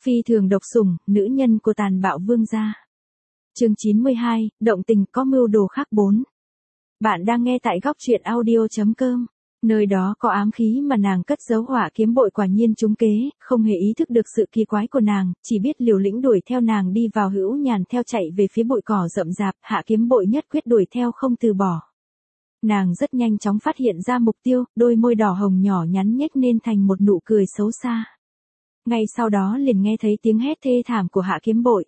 Phi thường độc sủng, nữ nhân của tàn bạo vương gia. Chương 92, động tình có mưu đồ khác 4. Bạn đang nghe tại góc truyện audio.com. Nơi đó có ám khí mà nàng cất giấu. Hỏa kiếm bội quả nhiên trúng kế, không hề ý thức được sự kỳ quái của nàng, chỉ biết liều lĩnh đuổi theo nàng đi vào. Hữu Nhàn theo chạy về phía bụi cỏ rậm rạp, Hạ kiếm bội nhất quyết đuổi theo không từ bỏ. Nàng rất nhanh chóng phát hiện ra mục tiêu, đôi môi đỏ hồng nhỏ nhắn nhếch nên thành một nụ cười xấu xa. Ngay sau đó liền nghe thấy tiếng hét thê thảm của Hạ kiếm bội.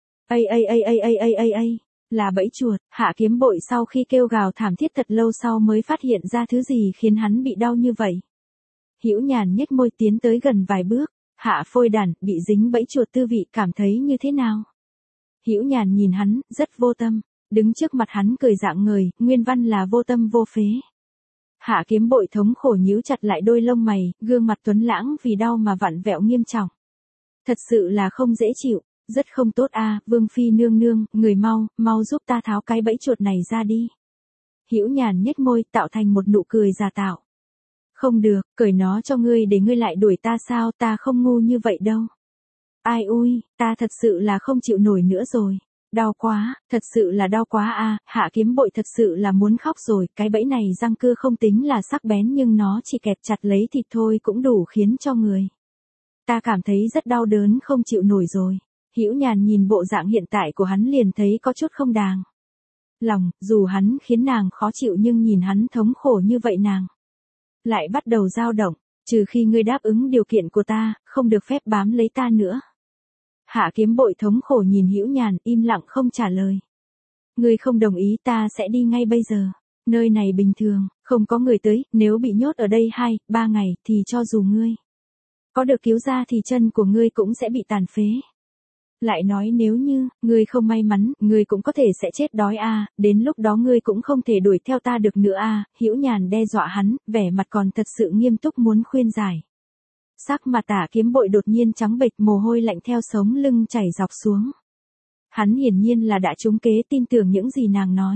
Ây, là bẫy chuột. Hạ kiếm bội sau khi kêu gào thảm thiết thật lâu sau mới phát hiện ra thứ gì khiến hắn bị đau như vậy. Hữu Nhàn nhếch môi tiến tới gần vài bước. Hạ phôi đản, bị dính bẫy chuột tư vị cảm thấy như thế nào? Hữu Nhàn nhìn hắn, rất vô tâm. Đứng trước mặt hắn cười rạng ngời, nguyên văn là vô tâm vô phế. Hạ kiếm bội thống khổ nhíu chặt lại đôi lông mày, gương mặt tuấn lãng vì đau mà vặn vẹo nghiêm trọng. Thật sự là không dễ chịu, rất không tốt a, Vương phi nương nương, người mau giúp ta tháo cái bẫy chuột này ra đi. Hữu Nhàn nhếch môi, tạo thành một nụ cười giả tạo. Không được, cởi nó cho ngươi để ngươi lại đuổi ta sao, ta không ngu như vậy đâu. Ai ui, ta thật sự là không chịu nổi nữa rồi. Đau quá, thật sự là đau quá a. Hạ kiếm bội thật sự là muốn khóc rồi, cái bẫy này răng cưa không tính là sắc bén nhưng nó chỉ kẹp chặt lấy thịt thôi cũng đủ khiến cho người ta cảm thấy rất đau đớn không chịu nổi rồi. Hữu Nhàn nhìn bộ dạng hiện tại của hắn liền thấy có chút không đàng lòng, dù hắn khiến nàng khó chịu nhưng nhìn hắn thống khổ như vậy nàng lại bắt đầu dao động, trừ khi ngươi đáp ứng điều kiện của ta, không được phép bám lấy ta nữa. Hạ kiếm bội thống khổ nhìn Hữu Nhàn, im lặng không trả lời. Ngươi không đồng ý ta sẽ đi ngay bây giờ. Nơi này bình thường, không có người tới, nếu bị nhốt ở đây 2-3 ngày thì cho dù ngươi có được cứu ra thì chân của ngươi cũng sẽ bị tàn phế. Lại nói nếu như, ngươi không may mắn, ngươi cũng có thể sẽ chết đói a, đến lúc đó ngươi cũng không thể đuổi theo ta được nữa a. Hữu Nhàn đe dọa hắn, vẻ mặt còn thật sự nghiêm túc muốn khuyên giải. Sắc mặt Hạ kiếm bội đột nhiên trắng bệch, mồ hôi lạnh theo sống lưng chảy dọc xuống. Hắn hiển nhiên là đã trúng kế, tin tưởng những gì nàng nói.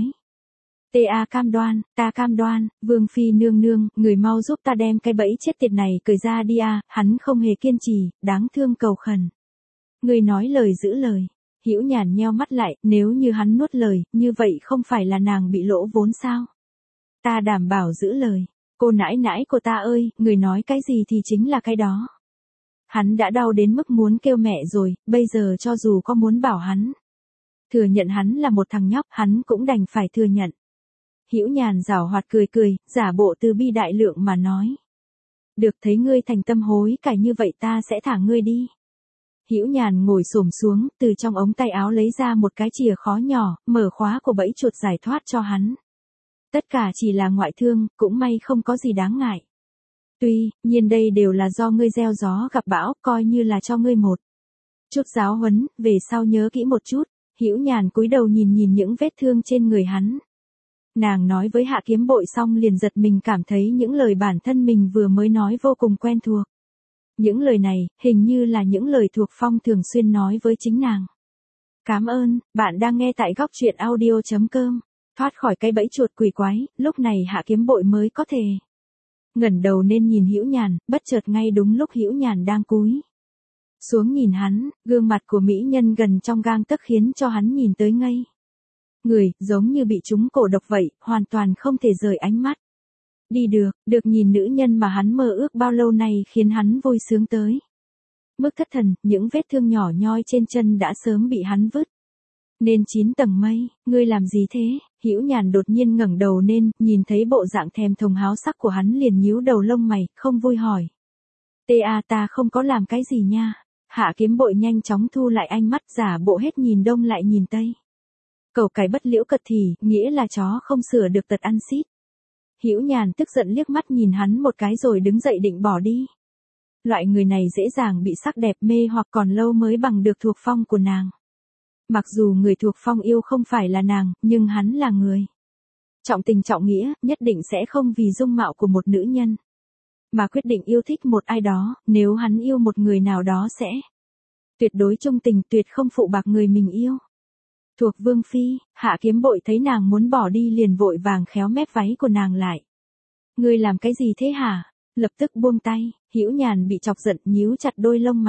Ta cam đoan, Vương phi nương nương, người mau giúp ta đem cái bẫy chết tiệt này cởi ra đi a. Hắn không hề kiên trì, đáng thương cầu khẩn. Người nói lời giữ lời. Hữu Nhàn nheo mắt lại, nếu như hắn nuốt lời, như vậy không phải là nàng bị lỗ vốn sao? Ta đảm bảo giữ lời. Cô nãi nãi của ta ơi, người nói cái gì thì chính là cái đó. Hắn đã đau đến mức muốn kêu mẹ rồi, bây giờ cho dù có muốn bảo hắn thừa nhận hắn là một thằng nhóc, hắn cũng đành phải thừa nhận. Hữu Nhàn giảo hoạt cười, giả bộ từ bi đại lượng mà nói. Được, thấy ngươi thành tâm hối cải như vậy ta sẽ thả ngươi đi. Hữu Nhàn ngồi xổm xuống, từ trong ống tay áo lấy ra một cái chìa khóa nhỏ, mở khóa của bẫy chuột giải thoát cho hắn. Tất cả chỉ là ngoại thương, cũng may không có gì đáng ngại. Tuy nhiên đây đều là do ngươi gieo gió gặp bão, coi như là cho ngươi một chút giáo huấn, về sau nhớ kỹ một chút. Hữu Nhàn cúi đầu nhìn những vết thương trên người hắn. Nàng nói với Hạ kiếm bội xong liền giật mình cảm thấy những lời bản thân mình vừa mới nói vô cùng quen thuộc. Những lời này, hình như là những lời Thuộc Phong thường xuyên nói với chính nàng. Cảm ơn, bạn đang nghe tại góc truyện audio.com. Thoát khỏi cái bẫy chuột quỷ quái, lúc này Hạ kiếm bội mới có thể ngẩng đầu nên nhìn Hữu Nhàn, bất chợt ngay đúng lúc Hữu Nhàn đang cúi xuống nhìn hắn, gương mặt của mỹ nhân gần trong gang tấc khiến cho hắn nhìn tới ngây người, giống như bị trúng cổ độc vậy, hoàn toàn không thể rời ánh mắt đi được nhìn nữ nhân mà hắn mơ ước bao lâu nay khiến hắn vui sướng tới mức thất thần, những vết thương nhỏ nhoi trên chân đã sớm bị hắn vứt nên 9 tầng mây. Ngươi làm gì thế? Hữu Nhàn đột nhiên ngẩng đầu lên, nhìn thấy bộ dạng thèm thuồng háo sắc của hắn liền nhíu đầu lông mày, không vui hỏi. Ta không có làm cái gì nha. Hạ kiếm bội nhanh chóng thu lại ánh mắt, giả bộ hết nhìn đông lại nhìn tây. Cầu cái bất liễu cật thì, nghĩa là chó không sửa được tật ăn xít. Hữu Nhàn tức giận liếc mắt nhìn hắn một cái rồi đứng dậy định bỏ đi. Loại người này dễ dàng bị sắc đẹp mê hoặc, còn lâu mới bằng được Thuộc Phong của nàng. Mặc dù người Thuộc Phong yêu không phải là nàng, nhưng hắn là người trọng tình trọng nghĩa, nhất định sẽ không vì dung mạo của một nữ nhân mà quyết định yêu thích một ai đó. Nếu hắn yêu một người nào đó sẽ tuyệt đối trung tình, tuyệt không phụ bạc người mình yêu. Thuộc Vương phi. Hạ kiếm bội thấy nàng muốn bỏ đi liền vội vàng khéo mép váy của nàng lại. Ngươi làm cái gì thế hả? Lập tức buông tay. Hữu Nhàn bị chọc giận nhíu chặt đôi lông mày.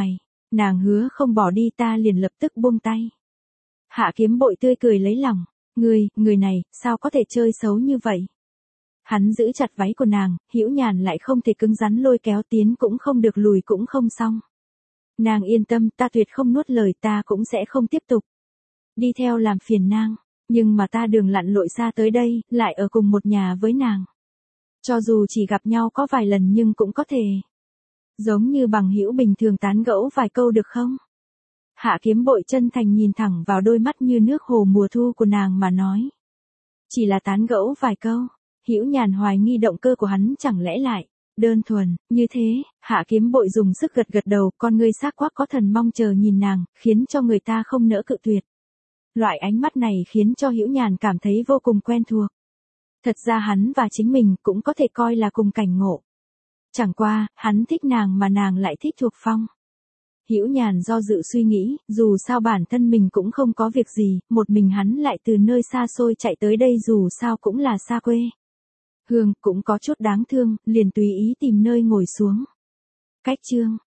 Nàng hứa không bỏ đi, ta liền lập tức buông tay. Hạ Kiếm Bội tươi cười lấy lòng, người này, sao có thể chơi xấu như vậy? Hắn giữ chặt váy của nàng, Hữu Nhàn lại không thể cứng rắn lôi kéo, tiến cũng không được, lùi cũng không xong. Nàng yên tâm, ta tuyệt không nuốt lời, ta cũng sẽ không tiếp tục đi theo làm phiền nàng. Nhưng mà ta đường lặn lội xa tới đây, lại ở cùng một nhà với nàng. Cho dù chỉ gặp nhau có vài lần nhưng cũng có thể giống như bằng hữu bình thường tán gẫu vài câu được không? Hạ Kiếm Bội chân thành nhìn thẳng vào đôi mắt như nước hồ mùa thu của nàng mà nói. Chỉ là tán gẫu vài câu. Hữu Nhàn hoài nghi động cơ của hắn chẳng lẽ lại đơn thuần như thế. Hạ Kiếm Bội dùng sức gật gật đầu, con ngươi sắc quắc có thần mong chờ nhìn nàng, khiến cho người ta không nỡ cự tuyệt. Loại ánh mắt này khiến cho Hữu Nhàn cảm thấy vô cùng quen thuộc. Thật ra hắn và chính mình cũng có thể coi là cùng cảnh ngộ. Chẳng qua, hắn thích nàng mà nàng lại thích Thục Phong. Hữu Nhàn do dự suy nghĩ, dù sao bản thân mình cũng không có việc gì, một mình hắn lại từ nơi xa xôi chạy tới đây, dù sao cũng là xa quê. Hương cũng có chút đáng thương, liền tùy ý tìm nơi ngồi xuống. Cách chương